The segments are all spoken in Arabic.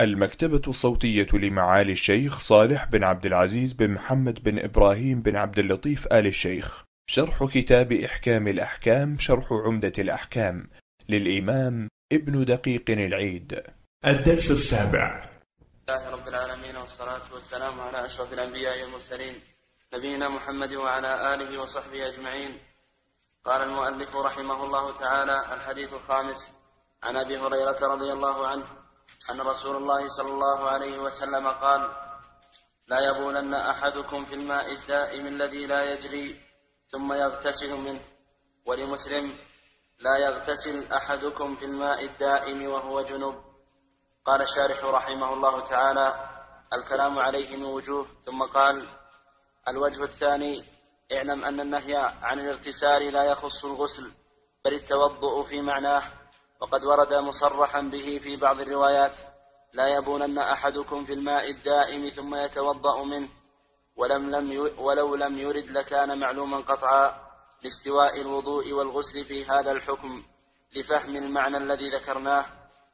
المكتبة الصوتية لمعالي الشيخ صالح بن عبد العزيز بن محمد بن إبراهيم بن عبد اللطيف آل الشيخ، شرح كتاب إحكام الأحكام، شرح عمدة الأحكام للإمام ابن دقيق العيد. الدرس السابع. الله رب العالمين، والصلاة والسلام على أشرف الأنبياء والمرسلين نبينا محمد وعلى آله وصحبه أجمعين. قال المؤلف رحمه الله تعالى: الحديث الخامس. عن أبي هريرة رضي الله عنه أن رسول الله صلى الله عليه وسلم قال: لا يبولن أحدكم في الماء الدائم الذي لا يجري ثم يغتسل منه. ولمسلم: لا يغتسل أحدكم في الماء الدائم وهو جنب. قال الشارح رحمه الله تعالى: الكلام عليه من وجوه. ثم قال: الوجه الثاني: اعلم أن النهي عن الاغتسال لا يخص الغسل بل التوضؤ في معناه، وقد ورد مصرحا به في بعض الروايات: لا يبولن أحدكم في الماء الدائم ثم يتوضأ منه. ولو لم يرد لكان معلوما قطعا لاستواء الوضوء والغسل في هذا الحكم لفهم المعنى الذي ذكرناه،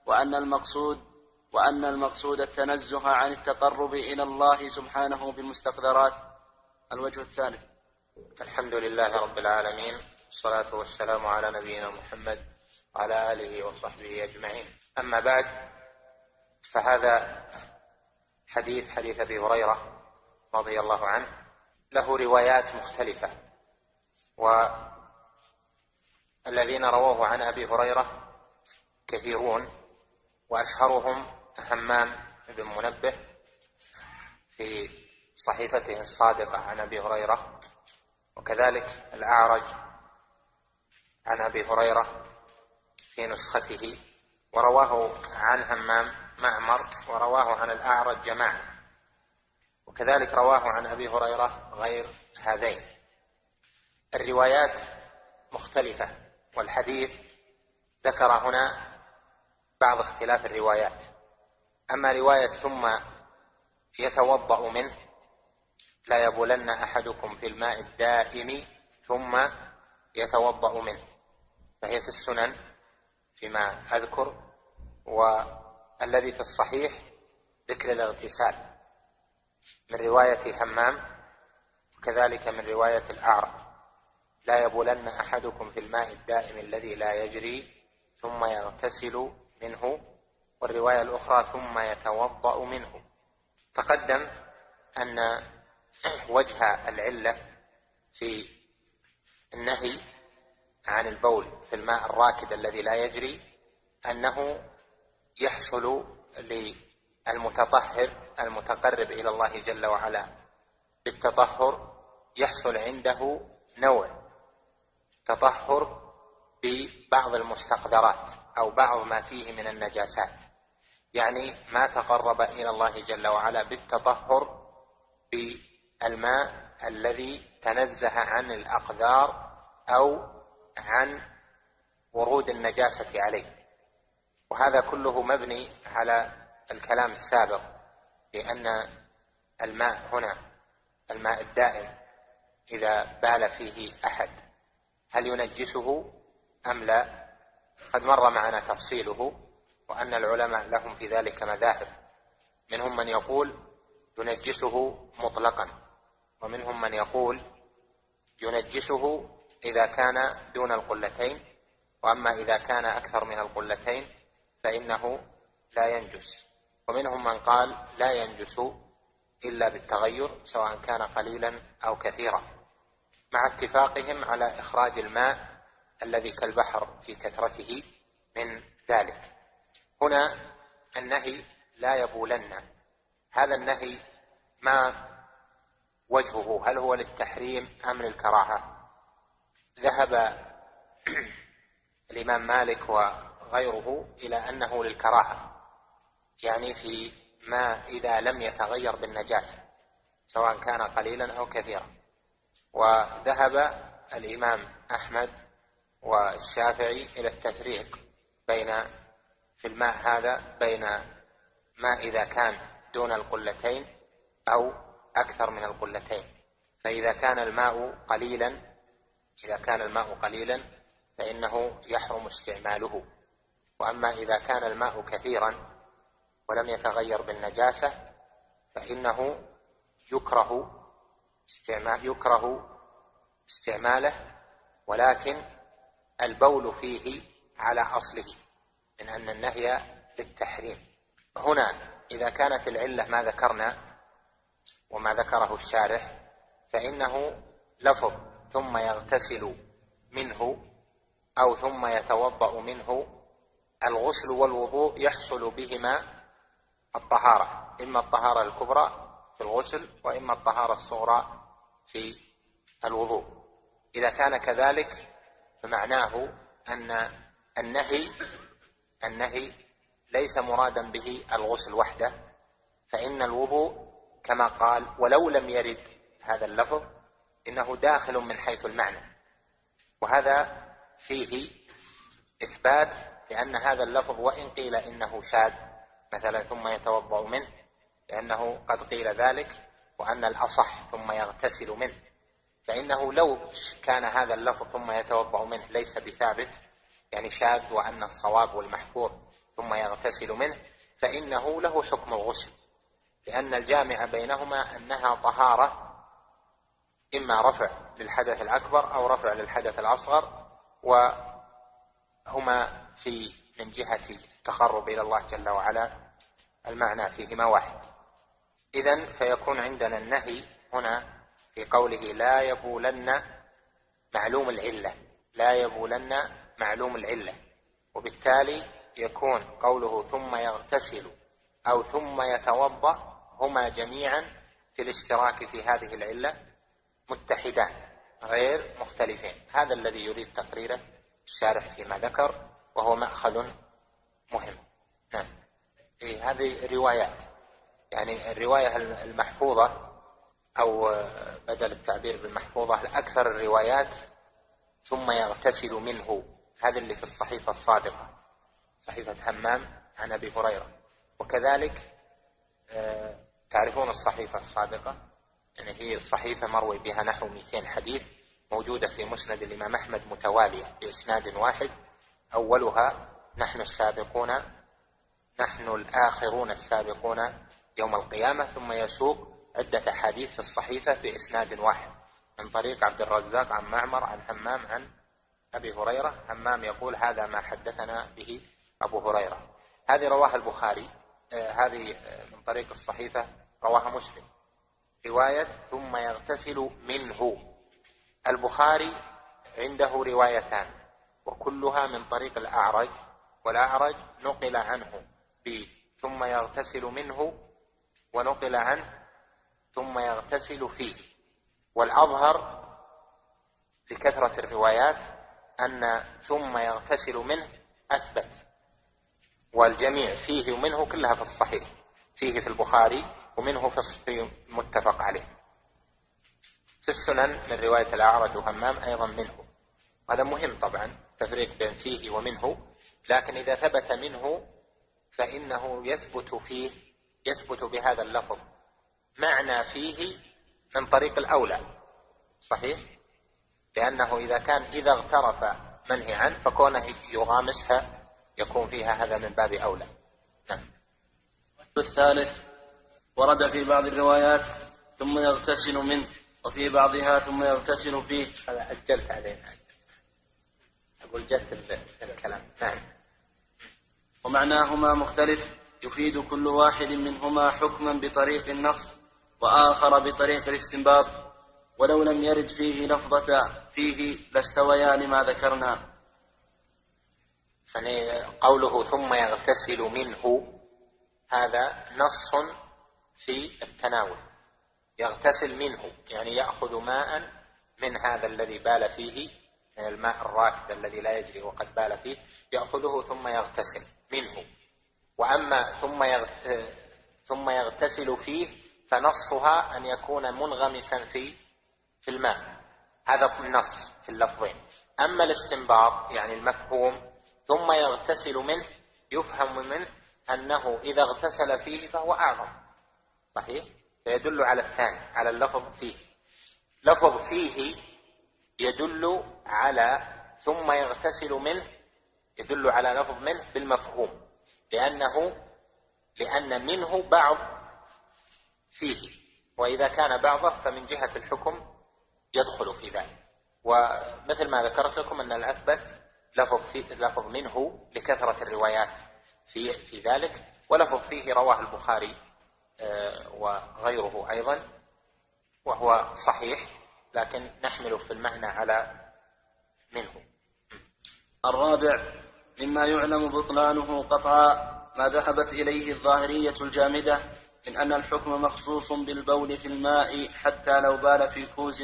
وأن المقصود التنزه عن التقرب إلى الله سبحانه بالمستقذرات. الوجه الثالث. الحمد لله رب العالمين، والصلاة والسلام على نبينا محمد وعلى آله وصحبه أجمعين. أما بعد، فهذا حديث أبي هريرة رضي الله عنه له روايات مختلفة، والذين رووه عن أبي هريرة كثيرون، وأشهرهم همام بن منبه في صحيفته الصادقة عن أبي هريرة، وكذلك الأعرج عن أبي هريرة في نسخته، ورواه عن همام معمر، ورواه عن الأعرج جماعة، وكذلك رواه عن أبي هريرة غير هذين. الروايات مختلفة، والحديث ذكر هنا بعض اختلاف الروايات. أما رواية ثم يتوضأ منه، لا يبولن أحدكم في الماء الدائم ثم يتوضأ منه، فهي في السنن فيما أذكر، والذي في الصحيح ذكر الاغتسال من رواية همام، وكذلك من رواية الأعرج: لا يبولن أحدكم في الماء الدائم الذي لا يجري ثم يغتسل منه، والرواية الأخرى ثم يتوضأ منه. تقدم أن وجه العلة في النهي عن البول في الماء الراكد الذي لا يجري أنه يحصل للمتطهر المتقرب إلى الله جل وعلا بالتطهر، يحصل عنده نوع تطهر ببعض المستقدرات أو بعض ما فيه من النجاسات، يعني ما تقرب إلى الله جل وعلا بالتطهر بالماء الذي تنزه عن الأقدار أو عن ورود النجاسة عليه. وهذا كله مبني على الكلام السابق بأن الماء هنا، الماء الدائم، إذا بال فيه أحد هل ينجسه أم لا؟ قد مر معنا تفصيله، وأن العلماء لهم في ذلك مذاهب، منهم من يقول ينجسه مطلقا، ومنهم من يقول ينجسه إذا كان دون القلتين، وأما إذا كان أكثر من القلتين فإنه لا ينجس، ومنهم من قال لا ينجس إلا بالتغير سواء كان قليلا أو كثيرا، مع اتفاقهم على إخراج الماء الذي كالبحر في كثرته من ذلك. هنا النهي لا يبولن، هذا النهي ما وجهه؟ هل هو للتحريم أم للكراهة؟ ذهب الإمام مالك وغيره إلى أنه للكراهة، يعني في ما إذا لم يتغير بالنجاسة سواء كان قليلا أو كثيرا. وذهب الإمام أحمد والشافعي إلى التفريق بين في الماء هذا بين ما إذا كان دون القلتين أو أكثر من القلتين. فإذا كان الماء قليلا فإنه يحرم استعماله، وأما إذا كان الماء كثيرا ولم يتغير بالنجاسة فإنه يكره استعماله، ولكن البول فيه على أصله من أن النهي للتحريم. هنا إذا كانت العلة ما ذكرنا وما ذكره الشارح فإنه لفظ ثم يغتسل منه أو ثم يتوضأ منه، الغسل والوضوء يحصل بهما الطهارة، إما الطهارة الكبرى في الغسل وإما الطهارة الصغرى في الوضوء. إذا كان كذلك فمعناه أن النهي ليس مرادا به الغسل وحده، فإن الوضوء كما قال ولو لم يرد هذا اللفظ إنه داخل من حيث المعنى، وهذا فيه إثبات لأن هذا اللفظ وإن قيل إنه شاذ مثلا ثم يتوضأ منه، لأنه قد قيل ذلك وأن الأصح ثم يغتسل منه، فإنه لو كان هذا اللفظ ثم يتوضأ منه ليس بثابت يعني شاذ وأن الصواب والمحفوظ ثم يغتسل منه، فإنه له حكم الغسل، لأن الجامع بينهما أنها طهارة إما رفع للحدث الأكبر أو رفع للحدث الأصغر، وهما من جهة التقرب إلى الله جل وعلا المعنى فيهما واحد. إذن فيكون عندنا النهي هنا في قوله لا يبولن معلوم العلة، وبالتالي يكون قوله ثم يغتسل أو ثم يتوضأ هما جميعا في الاشتراك في هذه العلة متحدان غير مختلفين. هذا الذي يريد تقريره الشارح فيما ذكر، وهو مأخذ مهم. نعم. هذه روايات، يعني الرواية المحفوظة أو بدل التعبير بالمحفوظة الأكثر الروايات ثم يغتسل منه، هذا اللي في الصحيفة الصادقة صحيفة همام عن أبي هريرة. وكذلك تعرفون الصحيفة الصادقة، يعني هي الصحيفة مروي بها نحو 200 حديث موجودة في مسند الإمام أحمد متوالية بإسناد واحد، أولها نحن الآخرون السابقون يوم القيامة، ثم يسوق عدة حديث في الصحيفة بإسناد واحد من طريق عبد الرزاق عن معمر عن همام عن أبي هريرة. همام يقول هذا ما حدثنا به أبو هريرة. هذه رواها البخاري، هذه من طريق الصحيفة رواها مسلم رواية ثم يغتسل منه. البخاري عنده روايتان وكلها من طريق الأعرج، والأعرج نقل عنه ثم يغتسل منه ونقل عنه ثم يغتسل فيه. والأظهر بكثرة الروايات أن ثم يغتسل منه أثبت، والجميع فيه ومنه كلها في الصحيح، فيه في البخاري ومنه في متفق عليه. في السنن من رواية الأعرج وهمام أيضا منه. هذا مهم طبعا تفريق بين فيه ومنه، لكن إذا ثبت منه فإنه يثبت بهذا اللفظ معنى فيه من طريق الأولى، صحيح؟ لأنه إذا اغترف منهي عنه فكونه يغامسها يكون فيها هذا من باب أولى. نعم. الثالث ورد في بعض الروايات ثم يغتسل منه، وفي بعضها ثم يغتسل فيه. هذا أجلت علينا، أقول جلت الكلام. نعم. ومعناهما مختلف، يفيد كل واحد منهما حكما بطريق النص وآخر بطريق الاستنباط، ولو لم يرد فيه لفظة فيه لاستويا لما ذكرنا. يعني قوله ثم يغتسل منه هذا نص في التناول، يغتسل منه يعني يأخذ ماء من هذا الذي بال فيه، من الماء الراكد الذي لا يجري وقد بال فيه، يأخذه ثم يغتسل منه. وأما ثم يغتسل فيه فنصها أن يكون منغمسا في الماء، هذا النص في اللفظين. أما الاستنباط يعني المفهوم ثم يغتسل منه، يفهم منه أنه إذا اغتسل فيه فهو أعظم، صحيح؟ فيدل على الثاني، على اللفظ فيه. لفظ فيه يدل على ثم يغتسل منه، يدل على لفظ منه بالمفهوم، لأنه لأن منه بعض فيه، وإذا كان بعضه فمن جهة الحكم يدخل في ذلك. ومثل ما ذكرت لكم أن الأثبت لفظ منه لكثرة الروايات في ذلك، ولفظ فيه رواه البخاري وغيره أيضا، وهو صحيح، لكن نحمل في المعنى على منه. الرابع مما يعلم بطلانه قطعا ما ذهبت إليه الظاهرية الجامدة من أن الحكم مخصوص بالبول في الماء حتى لو بال في كوز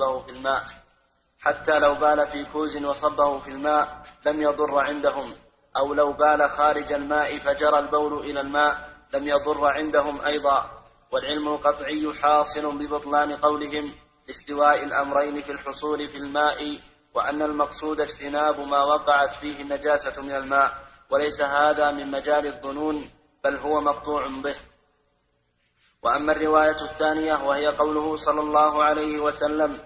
وصبه في الماء لم يضر عندهم، أو لو بال خارج الماء فجرى البول إلى الماء لم يضر عندهم أيضا. والعلم القطعي حاصل ببطلان قولهم لاستواء الأمرين في الحصول في الماء، وأن المقصود اجتناب ما وقعت فيه النجاسة من الماء، وليس هذا من مجال الظنون بل هو مقطوع به. وأما الرواية الثانية وهي قوله صلى الله عليه وسلم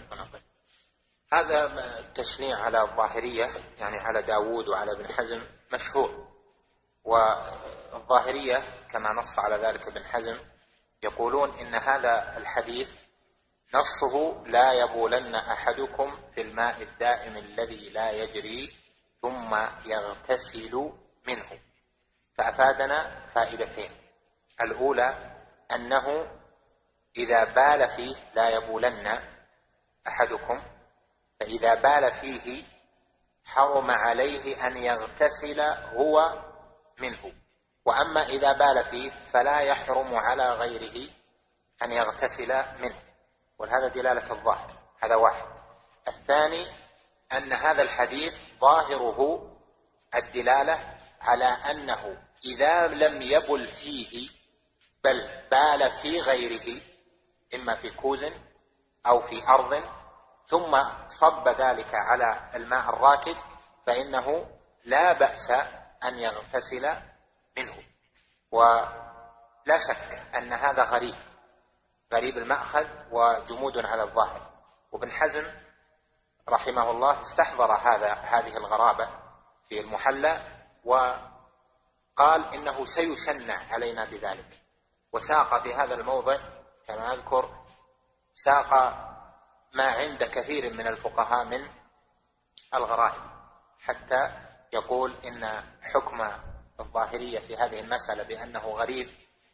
هذا التشنيع على الظاهرية، يعني على داود وعلى ابن حزم، مشهور. والظاهرية كما نص على ذلك ابن حزم يقولون إن هذا الحديث نصه لا يبولن أحدكم في الماء الدائم الذي لا يجري ثم يغتسل منه. فأفادنا فائدتين: الأولى أنه إذا بال فيه لا يبولن أحدكم، فإذا بال فيه حرم عليه أن يغتسل هو منه، وأما إذا بال فيه فلا يحرم على غيره أن يغتسل منه، وهذا دلالة الظاهر. هذا واحد. الثاني أن هذا الحديث ظاهره الدلالة على أنه إذا لم يبل فيه بل بال في غيره، إما في كوز أو في أرض، ثم صب ذلك على الماء الراكد، فإنه لا بأس أن يغتسل منه. ولا شك أن هذا غريب المأخذ وجمود على الظاهر. وابن حزم رحمه الله استحضر هذه الغرابة في المحلى، وقال إنه سيشنع علينا بذلك، وساق في هذا الموضع كما أذكر ساق ما عند كثير من الفقهاء من الغرائب، حتى يقول إن حكم الظاهرية في هذه المسألة بأنه غريب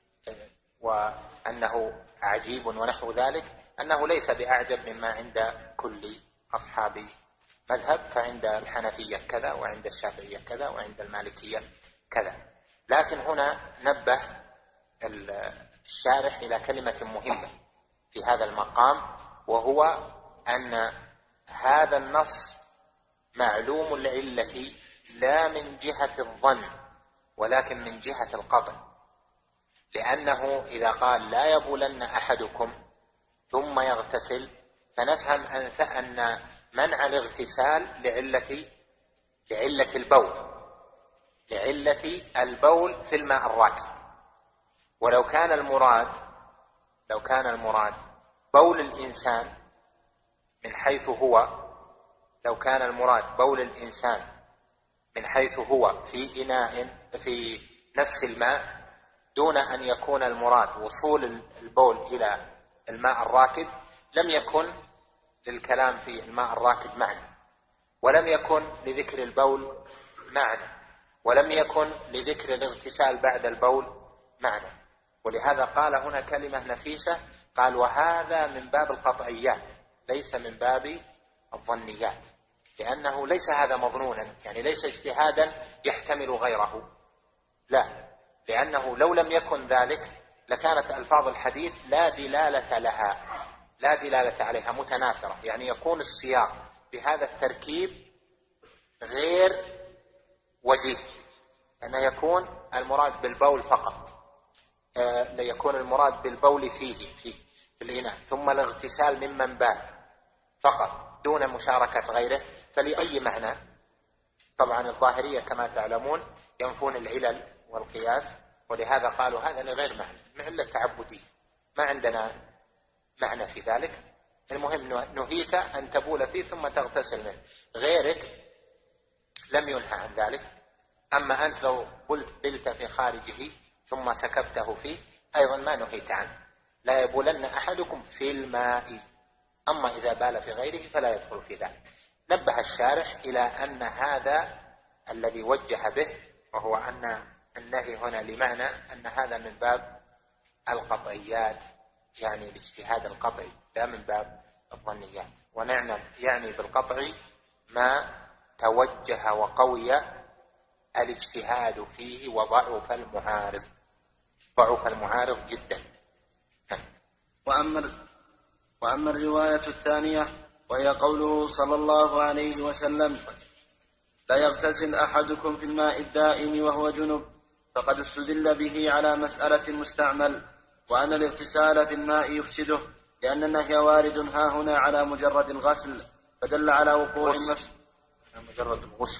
وأنه عجيب ونحو ذلك، أنه ليس بأعجب مما عند كل أصحاب مذهب، فعند الحنفية كذا، وعند الشافعية كذا، وعند المالكية كذا. لكن هنا نبه الشارح إلى كلمة مهمة في هذا المقام، وهو أن هذا النص معلوم العلة لا من جهة الظن ولكن من جهة القطع، لأنه إذا قال لا يبولن أحدكم ثم يغتسل، فنفهم أن منع الاغتسال لعلة البول في الماء الراكد. ولو كان المراد بول الإنسان من حيث هو، لو كان المراد بول الإنسان من حيث هو في إناء في نفس الماء، دون أن يكون المراد وصول البول إلى الماء الراكد، لم يكن للكلام في الماء الراكد معنى، ولم يكن لذكر البول معنى، ولم يكن لذكر الاغتسال بعد البول معنى. ولهذا قال هنا كلمة نفيسة، قال وهذا من باب القطعيات ليس من باب الظنيات، لأنه ليس هذا مظنونا، يعني ليس اجتهادا يحتمل غيره، لا، لأنه لو لم يكن ذلك لكانت ألفاظ الحديث لا دلالة عليها متنافرة، يعني يكون السياق بهذا التركيب غير وجيه، أنه يكون المراد بالبول فقط، يكون المراد بالبول في الإناء، ثم الاغتسال ممن بال فقط دون مشاركة غيره، فلأي معنى؟ طبعا الظاهرية كما تعلمون ينفون العلل والقياس، ولهذا قالوا هذا لغير معنى، علة تعبدية، ما عندنا معنى في ذلك. المهم نهيك أن تبول فيه ثم تغتسل منه، غيرك لم ينهى عن ذلك. أما أنت لو بلت في خارجه ثم سكبته فيه أيضا ما نهيت عنه، لا يبولن أحدكم في الماء، أما إذا بال في غيره فلا يدخل في ذلك. نبه الشارح إلى أن هذا الذي وجه به، وهو أن النهي هنا لمعنى أن هذا من باب القطعيات، يعني الاجتهاد القطعي، لا من باب الظنيات. ونعلم يعني بالقطع ما توجه وقوي الاجتهاد فيه وضعف المعارض، ضعف المعارض جدا. وأما الرواية الثانية وهي قوله صلى الله عليه وسلم: لا يغتسل أحدكم في الماء الدائم وهو جنب، فقد استدل به على مسألة المستعمل، وأن الاغتسال في الماء يفسده، لأن النهي وارد ها هنا على مجرد الغسل، فدل على وقوع مجرد الغسل،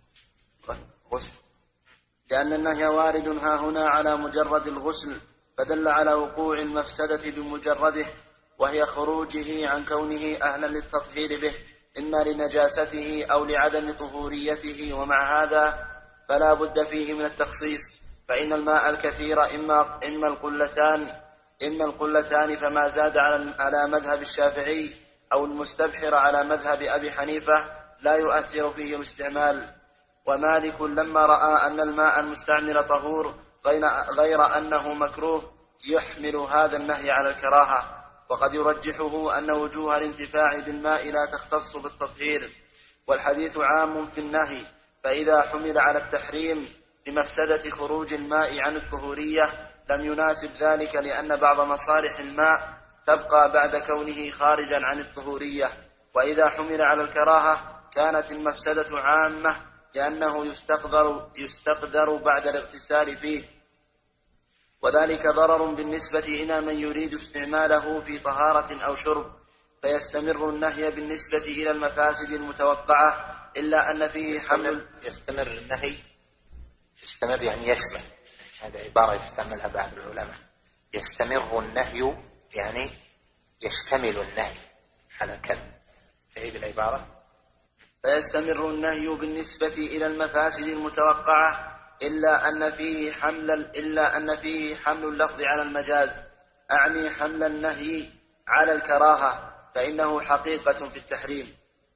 لأن النهي وارد ها هنا على مجرد الغسل، فدل على وقوع المفسدة بمجرده، وهي خروجه عن كونه أهلا للتطهير به، إما لنجاسته أو لعدم طهوريته. ومع هذا فلا بد فيه من التخصيص، فإن الماء الكثير إما القلتان فما زاد على مذهب الشافعي، أو المستبحر على مذهب أبي حنيفة لا يؤثر فيه الاستعمال. ومالك لما رأى أن الماء المستعمل طهور غير أنه مكروه يحمل هذا النهي على الكراهة، وقد يرجحه أن وجوه الانتفاع بالماء لا تختص بالتطهير، والحديث عام في النهي، فإذا حمل على التحريم لمفسدة خروج الماء عن الطهورية لم يناسب ذلك، لأن بعض مصالح الماء تبقى بعد كونه خارجا عن الطهورية. وإذا حمل على الكراهة كانت المفسدة عامة، لأنه يستقدر بعد الاغتسال فيه، وذلك ضرر بالنسبة إلى من يريد استعماله في طهارة أو شرب، فيستمر النهي بالنسبة إلى المفاسد المتوقعة، إلا أن فيه حمل. يستمر النهي، يستمر يعني يشمل، هذا عبارة يستعملها بعض العلماء. يستمر النهي يعني يشتمل النهي على كذا. تعيد العبارة. فيستمر النهي بالنسبة إلى المفاسد المتوقعة، إلا أن فيه حمل اللفظ على المجاز، أعني حمل النهي على الكراهة، فإنه حقيقة في التحريم.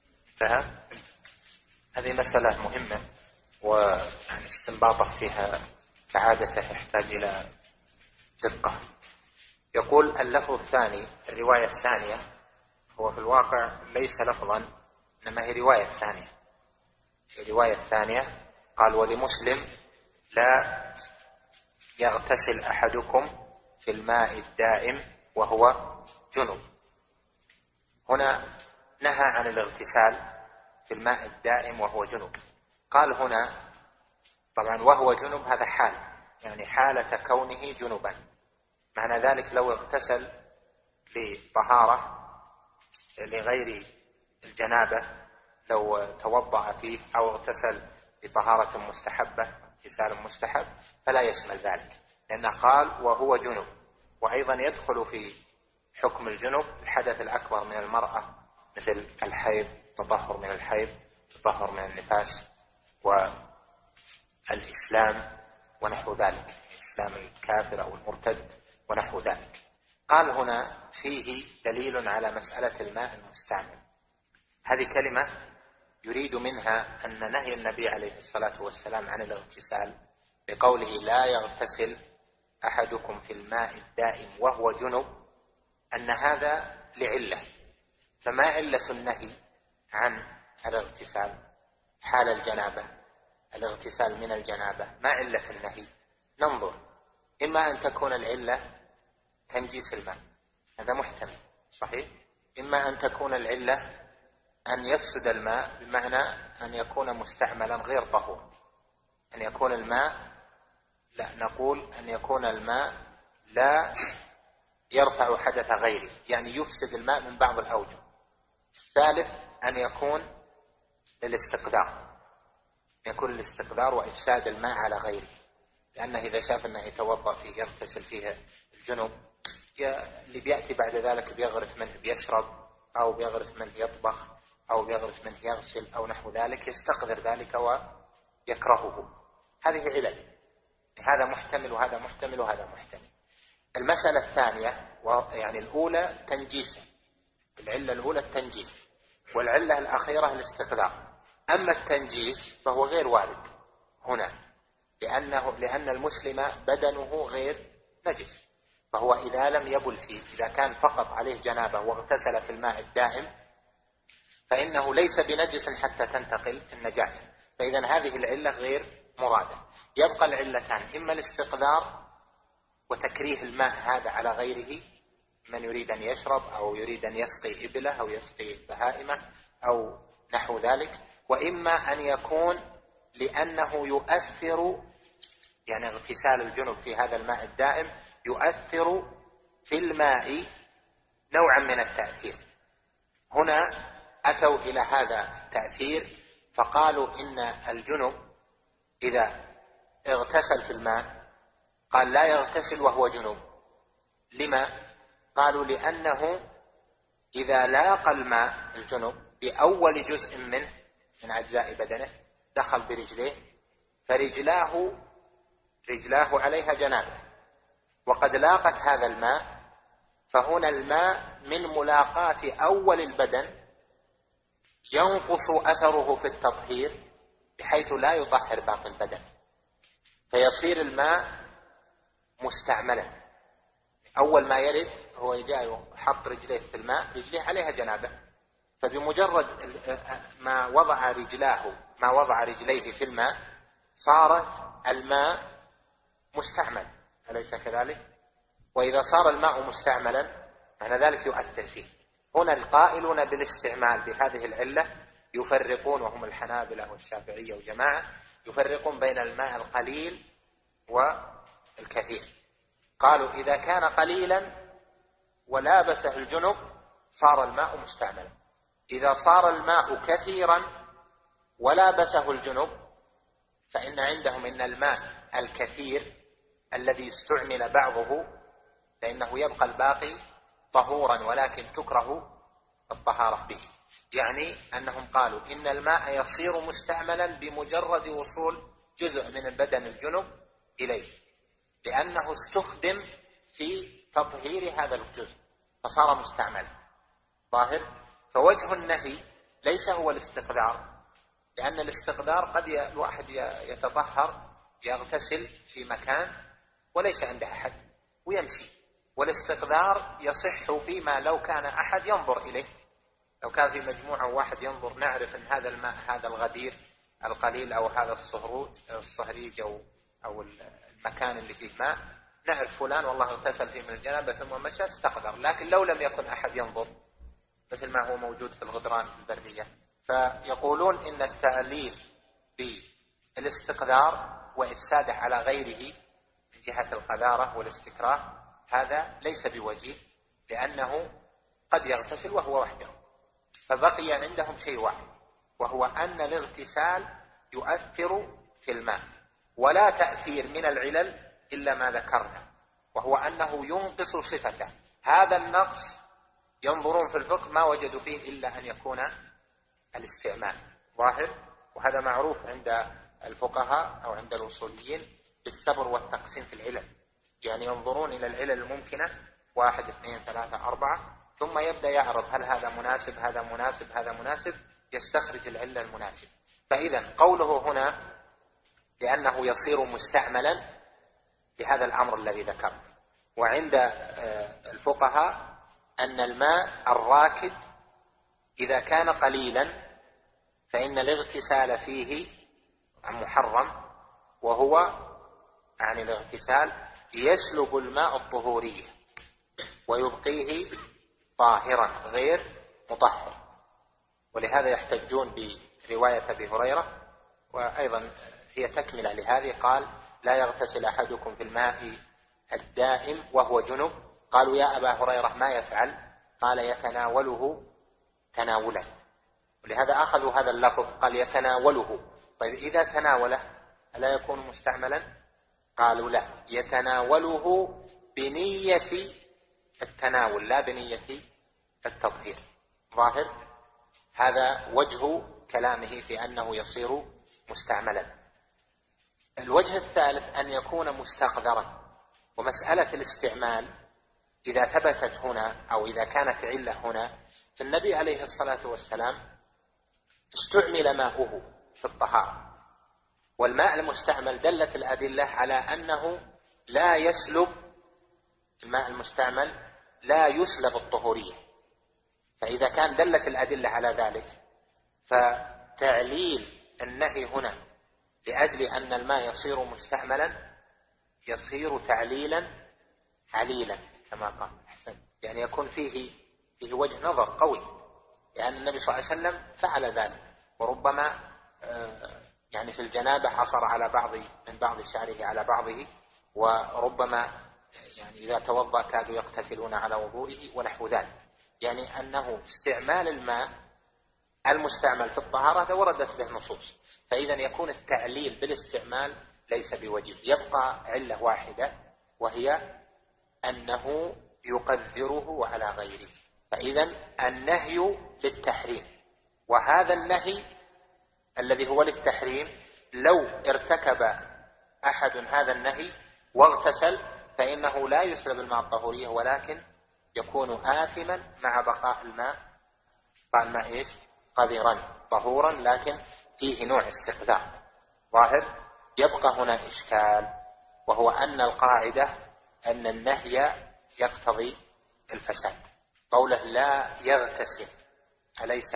هذه مسألة مهمة، ويعني استنباطه فيها كعادته يحتاج إلى دقة. يقول اللفظ الثاني، الرواية الثانية، هو في الواقع ليس لفظا، إنما هي رواية ثانية. الرواية الثانية قال: ولمسلم: لا يغتسل أحدكم في الماء الدائم وهو جنب. هنا نهى عن الاغتسال في الماء الدائم وهو جنب. قال هنا طبعا وهو جنب، هذا حال، يعني حالة كونه جنبا. معنى ذلك لو اغتسل لطهارة لغير الجنابة، لو توضأ فيه أو اغتسل بطهارة مستحبة، اغتسال مستحب، فلا يشمل ذلك، لأنه قال وهو جنب. وأيضا يدخل في حكم الجنب الحدث الأكبر من المرأة، مثل الحيض، تطهر من الحيض، تطهر من النفاس، والإسلام ونحو ذلك، إسلام الكافر أو المرتد ونحو ذلك. قال هنا فيه دليل على مسألة الماء المستعمل. هذه كلمة يريد منها أن نهي النبي عليه الصلاة والسلام عن الاغتسال بقوله لا يغتسل أحدكم في الماء الدائم وهو جنب، أن هذا لعلة. فما علة النهي عن الاغتسال حال الجنابة، الاغتسال من الجنابة، ما علة النهي؟ ننظر، إما أن تكون العلة تنجيس الماء، هذا محتمل صحيح، إما أن تكون العلة أن يفسد الماء، بمعنى أن يكون مستعملا غير طهور، أن يكون الماء، لا نقول أن يكون الماء لا يرفع حدث غيره، يعني يفسد الماء من بعض الأوجه. الثالث أن يكون للاستقدار، يكون الاستقدار وإفساد الماء على غيره، لأنه إذا شاف أنه يتوضأ فيه يغتسل فيه الجنوب، اللي بيأتي بعد ذلك بيغرف منه بيشرب، أو بيغرف منه يطبخ، أو بيغرف منه يغسل أو نحو ذلك، يستقدر ذلك ويكرهه. هذه علل. هذا محتمل وهذا محتمل وهذا محتمل. المسألة الثانية يعني الأولى تنجيسا، العلة الأولى التنجيس، والعلة الأخيرة الاستقذار. أما التنجيس فهو غير وارد هنا، لأن المسلم بدنه غير نجس، فهو إذا لم يبل فيه، إذا كان فقط عليه جنابه واغتسل في الماء الدائم فإنه ليس بنجس حتى تنتقل النجاسة. فإذا هذه العلة غير مرادة. يبقى العلتان، إما الاستقذار وتكريه الماء هذا على غيره، من يريد أن يشرب أو يريد أن يسقي إبله أو يسقي بهائمة أو نحو ذلك، وإما أن يكون لأنه يؤثر، يعني اغتسال الجنب في هذا الماء الدائم يؤثر في الماء نوعا من التأثير. هنا أتوا إلى هذا التأثير فقالوا إن الجنب إذا اغتسل في الماء قال لا يغتسل وهو جنب. لما؟ قالوا لأنه إذا لاقى الماء الجنب بأول جزء منه من أجزاء بدنه دخل برجليه، فرجلاه عليها جنابه، وقد لاقت هذا الماء، فهنا الماء من ملاقاة أول البدن ينقص أثره في التطهير بحيث لا يطهر باقي البدن، فيصير الماء مستعملا. أول ما يرد هو جاء حط رجليه في الماء، رجليه عليها جنابه، فبمجرد ما وضع رجليه في الماء صارت الماء مستعمل، أليس كذلك؟ وإذا صار الماء مستعملا معنى ذلك يؤثر فيه. هنا القائلون بالاستعمال بهذه العلة يفرقون، وهم الحنابلة والشافعية وجماعة، يفرقون بين الماء القليل والكثير. قالوا إذا كان قليلا ولابسه الجنب صار الماء مستعملا، إذا صار الماء كثيرا ولابسه الجنب فإن عندهم إن الماء الكثير الذي استعمل بعضه، لأنه يبقى الباقي طهورا ولكن تكره الطهارة به، يعني أنهم قالوا إن الماء يصير مستعملا بمجرد وصول جزء من البدن الجنب إليه، لأنه استخدم في تطهير هذا الجزء فصار مستعملا. ظاهر؟ فوجه النهي ليس هو الاستقذار، لأن الاستقذار قد الواحد يتطهر يغتسل في مكان وليس عنده أحد ويمشي، والاستقذار يصح فيما لو كان أحد ينظر إليه، لو كان في مجموعة واحد ينظر نعرف أن هذا الماء هذا الغدير القليل أو هذا الصهريج أو المكان اللي فيه ماء، نعرف فلان والله اغتسل فيه من الجنابة ثم مشى استقذر. لكن لو لم يكن أحد ينظر مثل ما هو موجود في الغدران البرية، فيقولون إن التعليل بالاستقذار وإفساده على غيره من جهة القذارة والاستكراه هذا ليس بوجيه، لأنه قد يغتسل وهو وحده. فبقي عندهم شيء واحد، وهو أن الاغتسال يؤثر في الماء، ولا تأثير من العلل إلا ما ذكرنا، وهو أنه ينقص صفته. هذا النقص ينظرون في الفقه ما وجدوا فيه إلا أن يكون الاستعمال ظاهر، وهذا معروف عند الفقهاء أو عند الأصوليين بالسبر والتقسيم في العلل، يعني ينظرون إلى العلل الممكنة 1 2 3 4 ثم يبدأ يعرض هل هذا مناسب هذا مناسب هذا مناسب، يستخرج العلة المناسب. فإذا قوله هنا لأنه يصير مستعملا بهذا الأمر الذي ذكرت. وعند الفقهاء أن الماء الراكد إذا كان قليلا فإن الاغتسال فيه محرم، وهو عن الاغتسال يسلب الماء الطهورية ويبقيه طاهرا غير مطهر. ولهذا يحتجون برواية أبي هريرة، وأيضا هي تكملة لهذه، قال لا يغتسل أحدكم في الماء الدائم وهو جنب. قالوا يا أبا هريرة ما يفعل؟ قال يتناوله تناولا، ولهذا أخذوا هذا اللفظ قال يتناوله. طيب إذا تناوله ألا يكون مستعملا؟ قالوا لا، يتناوله بنية التناول لا بنية التطهير. ظاهر؟ هذا وجه كلامه في أنه يصير مستعملا. الوجه الثالث أن يكون مستقدرا. ومسألة الاستعمال إذا ثبتت هنا أو إذا كانت علة هنا، فالنبي عليه الصلاة والسلام استعمل ماؤه في الطهارة، والماء المستعمل دلت الأدلة على أنه لا يسلب، الماء المستعمل لا يسلب الطهورية. فإذا كان دلت الأدلة على ذلك، فتعليل النهي هنا لأجل أن الماء يصير مستعملا يصير تعليلا عليلا كما قال أحسن، يعني يكون فيه وجه نظر قوي، لأن النبي صلى الله عليه وسلم فعل ذلك، وربما يعني في الجنابة عصر على من بعض شعره على بعضه، وربما يعني إذا توضأ كادوا يقتتلون على وضوئه ونحو ذلك. يعني أنه استعمال الماء المستعمل في الطهارة وردت به نصوص، فإذا يكون التعليل بالاستعمال ليس بوجه. يبقى علة واحدة وهي أنه يقدره على غيره، فإذا النهي للتحريم، وهذا النهي الذي هو للتحريم لو ارتكب أحد هذا النهي واغتسل فإنه لا يسلب الماء الطهورية، ولكن يكون آثما مع بقاء الماء إيش؟ قذرا طهورا، لكن فيه نوع استقذار ظاهر. يبقى هنا إشكال، وهو أن القاعدة أن النهي يقتضي الفساد. قوله لا يغتسل أليس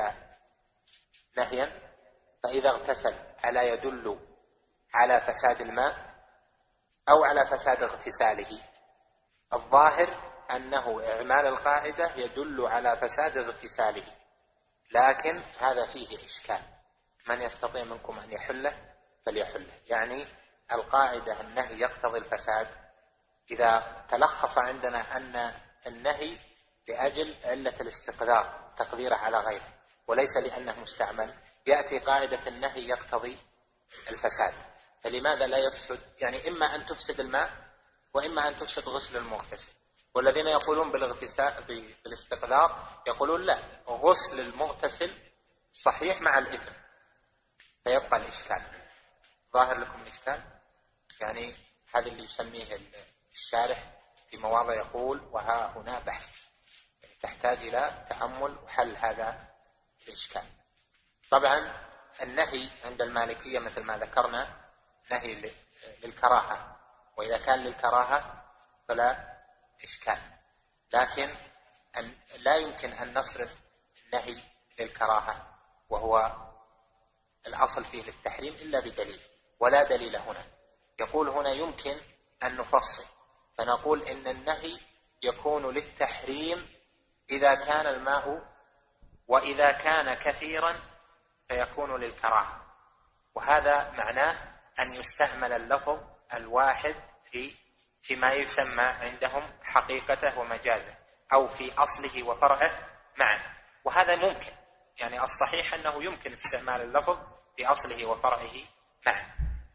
نهيا؟ فإذا اغتسل ألا يدل على فساد الماء أو على فساد اغتساله؟ الظاهر أنه إعمال القاعدة يدل على فساد اغتساله، لكن هذا فيه إشكال. من يستطيع منكم أن يحله فليحله. يعني القاعدة النهي يقتضي الفساد إذا تلخص عندنا أن النهي لأجل علة الاستقدار تقديره على غيره وليس لأنه مستعمل، يأتي قاعدة النهي يقتضي الفساد. فلماذا لا يفسد؟ يعني إما أن تفسد الماء وإما أن تفسد غسل المغتسل. والذين يقولون بالاستقدار يقولون لا، غسل المغتسل صحيح مع الإثم، فيبقى الإشكال. ظاهر لكم الإشكال؟ يعني هذا اللي يسميه الشارح في مواضع يقول وها هنا بحث، يعني تحتاج إلى تأمل وحل هذا الإشكال. طبعا النهي عند المالكية مثل ما ذكرنا نهي للكراهة، وإذا كان للكراهة فلا إشكال، لكن لا يمكن أن نصرف النهي للكراهة وهو الأصل فيه للتحريم إلا بدليل، ولا دليل هنا. يقول هنا يمكن أن نفصل فنقول إن النهي يكون للتحريم إذا كان الماء، وإذا كان كثيرا فيكون للكراهة. وهذا معناه أن يستعمل اللفظ الواحد فيما يسمى عندهم حقيقته ومجازه، أو في أصله وفرعه معا. وهذا ممكن، يعني الصحيح أنه يمكن استعمال اللفظ في أصله وفرعه معا،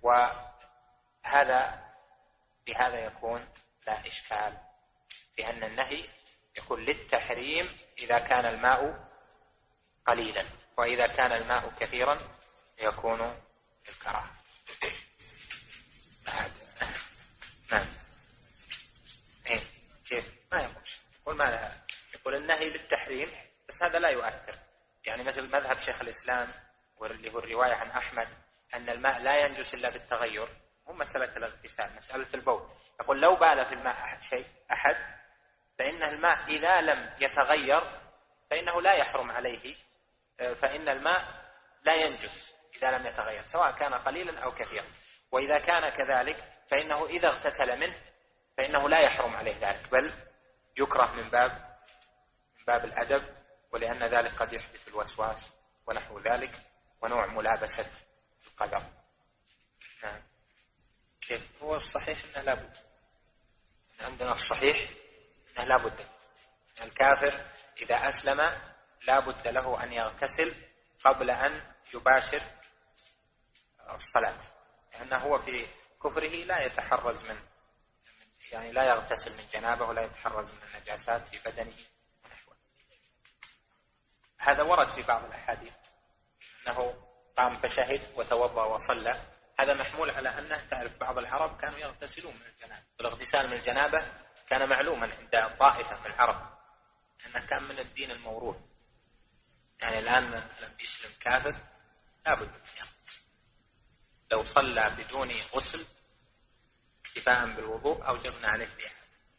بهذا يكون لا إشكال، لأن النهي يكون للتحريم إذا كان الماء قليلا، وإذا كان الماء كثيرا يكون الكراهة. نعم. كيف؟ ما يقول ما لها. يقول النهي للتحريم، بس هذا لا يؤثر. يعني مثل مذهب شيخ الإسلام واللي هو الرواية عن أحمد أن الماء لا ينجس إلا بالتغير، مو مسألة الاغتسال، مسألة البول. يقول لو بال في الماء أحد فإن الماء إذا لم يتغير فإنه لا يحرم عليه، فإن الماء لا ينجس إذا لم يتغير سواء كان قليلا أو كثيرا. وإذا كان كذلك فإنه إذا اغتسل منه فإنه لا يحرم عليه ذلك، بل يكره من باب الأدب، ولأن ذلك قد يحدث الوسواس ونحو ذلك ونوع ملابسة القدر. كيف؟ هو الصحيح أنه لا بد، عندنا الصحيح أنه لا بد. الكافر إذا أسلم لا بد له أن يغتسل قبل أن يباشر الصلاة، لأنه هو في كفره لا يتحرز يعني لا يغتسل من جنابه ولا يتحرز من النجاسات في بدنه ونحوه. هذا ورد في بعض الأحاديث أنه قام فشهد وتوضأ وصلى، هذا محمول على أنه تعرف بعض العرب كانوا يغتسلون من الجنابة، والاغتسال من الجنابة كان معلوما عند طائفة من العرب أنه كان من الدين الموروث. يعني الآن لم يسلم كافر لابد من يغتسل، لو صلى بدون غسل اكتفاء بالوضوء أوجبنا عليه فيها.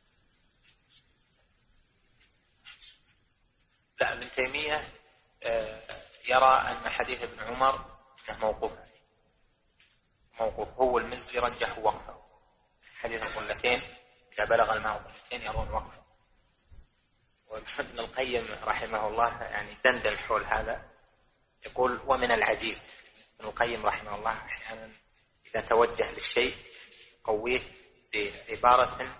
لا، ابن تيمية يرى أن حديث ابن عمر موقوف، هو المزي رجح وقفه. حديث القلتين إذا بلغ الماء قلتين يرون وقفه. وابن القيم رحمه الله يعني دندن حول هذا، يقول ومن العجيب، ابن القيم رحمه الله أحيانا إذا توجه للشيء قويه بعبارة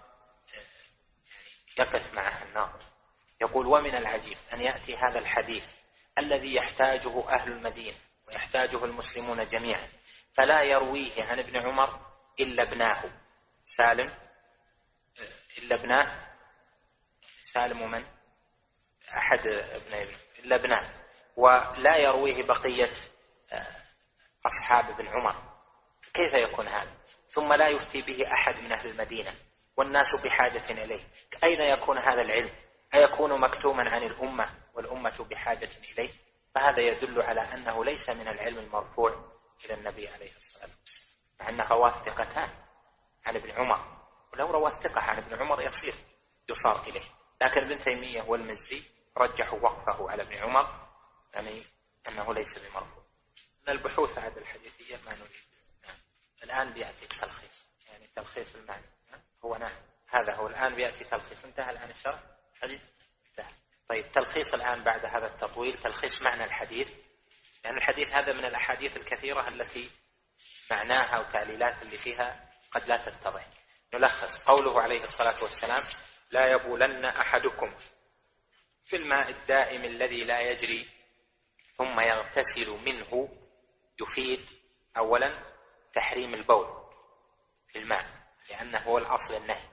يقف معها الناظر. يقول ومن العجيب أن يأتي هذا الحديث الذي يحتاجه أهل المدينة ويحتاجه المسلمون جميعا، فلا يرويه عن ابن عمر إلا ابناه سالم، إلا ابناه سالم ومن أحد ابنه إلا ابناه، ولا يرويه بقية أصحاب ابن عمر. كيف يكون هذا؟ ثم لا يفتي به أحد من أهل المدينة والناس بحاجة إليه. أين يكون هذا العلم؟ أيكون مكتوما عن الأمة والأمة بحاجة إليه؟ فهذا يدل على أنه ليس من العلم المرفوع إلى النبي عليه الصلاة والسلام، مع أن رواه ثقتان عن ابن عمر، ولو رواه ثقة عن ابن عمر يصار إليه. لكن ابن تيمية والمزي رجحوا وقفه على ابن عمر، يعني أنه ليس بمرفوع. من البحوث هذه الحديثية ما نريد. الآن بيأتي التلخيص، يعني تلخيص المعنى. هو نعم، هذا هو. الآن بيأتي تلخيص. انتهى الآن الشرح حديث انتهى. طيب تلخيص الآن بعد هذا التطويل، تلخيص معنى الحديث، يعني الحديث هذا من الأحاديث الكثيرة التي معناها وتعليلات اللي فيها قد لا تتضح. نلخص قوله عليه الصلاة والسلام لا يبولن أحدكم في الماء الدائم الذي لا يجري ثم يغتسل منه، يفيد أولا تحريم البول في الماء لأنه هو الأصل النهي،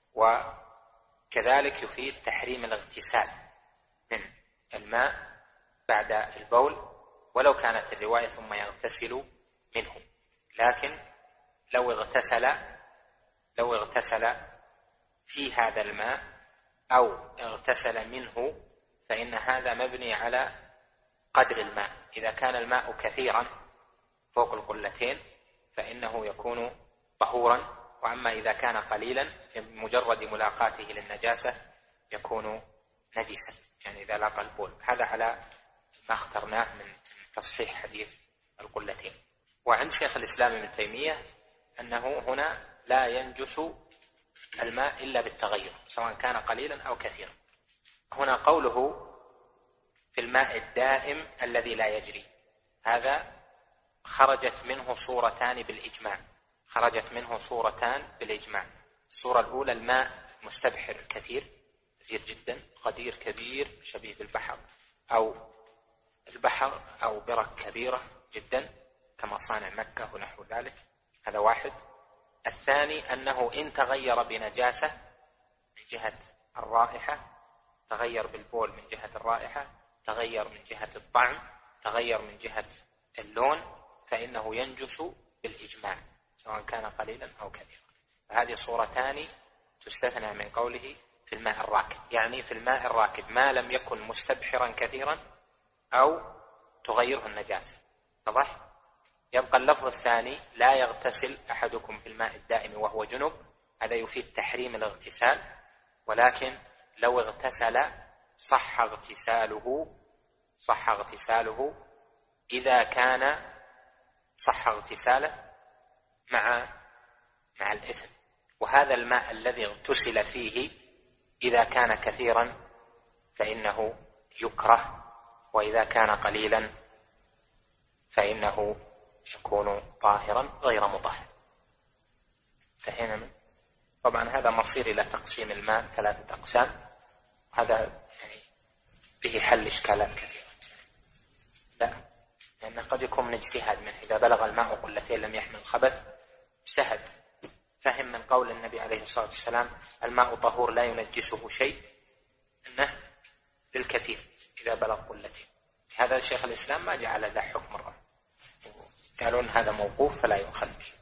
وكذلك يفيد تحريم الاغتسال من الماء بعد البول، ولو كانت الرواية ثم يغتسل منه. لكن لو اغتسل في هذا الماء أو اغتسل منه فإن هذا مبني على قدر الماء. إذا كان الماء كثيرا فوق القلتين فإنه يكون طهورا، وأما إذا كان قليلا بمجرد ملاقاته للنجاسة يكون نجسا، يعني إذا لاقى البول. هذا على ما اخترناه من تصحيح حديث القلتين. وعند شيخ الإسلام ابن تيمية أنه هنا لا ينجس الماء إلا بالتغير سواء كان قليلا أو كثيرا. هنا قوله في الماء الدائم الذي لا يجري، هذا خرجت منه صورتان بالإجماع. الصورة الأولى الماء مستبحر كثير جدا، قدير كبير شبيه بالبحر أو برك كبيرة جدا كمصانع مكة ونحو ذلك، هذا واحد. الثاني أنه إن تغير بنجاسة من جهة الرائحة، تغير بالبول من جهة الرائحة، تغير من جهة الطعم، تغير من جهة اللون، فإنه ينجس بالإجماع سواء كان قليلا أو كثيرا. فهذه صورتان تستثنى من قوله في الماء الراكد، يعني في الماء الراكد ما لم يكن مستبحرا كثيرا أو تغيره النجاسة. واضح؟ يبقى اللفظ الثاني لا يغتسل أحدكم في الماء الدائم وهو جنب، هذا يفيد تحريم الاغتسال، ولكن لو اغتسل صح اغتساله إذا كان صح اغتساله مع الإثم. وهذا الماء الذي اغتسل فيه إذا كان كثيرا فإنه يكره، وإذا كان قليلا فإنه يكون طاهرا غير مطهر. انتهينا من طبعا هذا مصير إلى تقسيم الماء 3 أقسام، هذا يعني به حل إشكالات كثيرة. لا، لأن قد يكون من اجتهاد منه، إذا بلغ الماء قلتين لم يحمل الخبث اجتهد، فهم من قول النبي عليه الصلاة والسلام الماء طهور لا ينجسه شيء أنه بالكثير إذا بلغ قلتين. هذا شيخ الإسلام ما جعل له حكم الرفع، قالون هذا موقوف فلا يؤخذ به.